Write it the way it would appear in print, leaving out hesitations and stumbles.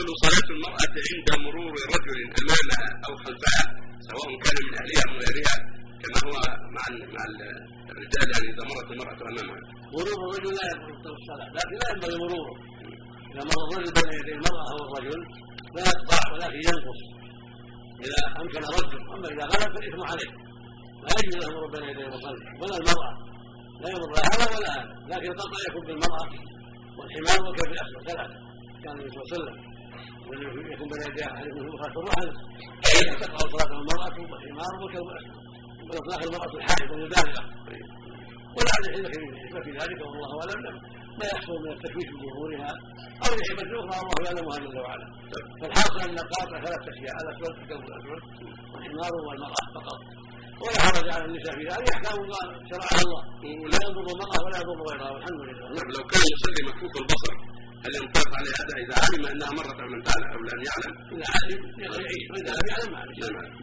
تبطل صلاة المرأة عند مرور رجل أمامها أو خلفها سواء كان من أهلها أو غيرها كما هو مع الرجال، يعني إذا مرت المرأة أمامها؟ مرور الرجل لا يبطل الصلاة، لكن لا ينبغي مروره. إذا مر الرجل بين يدي المرأة أو الرجل لا يقطع ولكن ينقص إذا أمكن رده، أما إذا غلب فالإثم عليه، لا يجوز له يمر بين يدي الرجل ولا المرأة، لا يمر لا هذا ولا هذا، لكن القطع يكون بالمرأة والحمار والكلب الأسود ثلاثة. كان النبي صلى الله عليه وسلم يكون بين يدي أحدكم خلف الرحل تقع صلاة المرأة والحمار والكلب الأسود، وإطلاق المرأة الحائض والمبالغة، ولا على الحكمة في ذلك والله أعلم ما يحصل من التكويف بظهورها أو لحكمة أخرى الله يعلمها جل وعلا. فالحاصل أن القاطع ثلاث أشياء: الأسود والكلب الأسود والحمار والمرأة فقط، ولا حرج على النساء في ذلك، أحكام الله شرعها الله لا يضر المرأة ولا يضر غيرها والحمد لله. لو كان يصلي مكفوف البصر هل ينطبق على هذا إذا علم أنها مرت من تعالى أو لم يعلم؟ إذا علم يعيش وإذا لم يعلم ما عليه.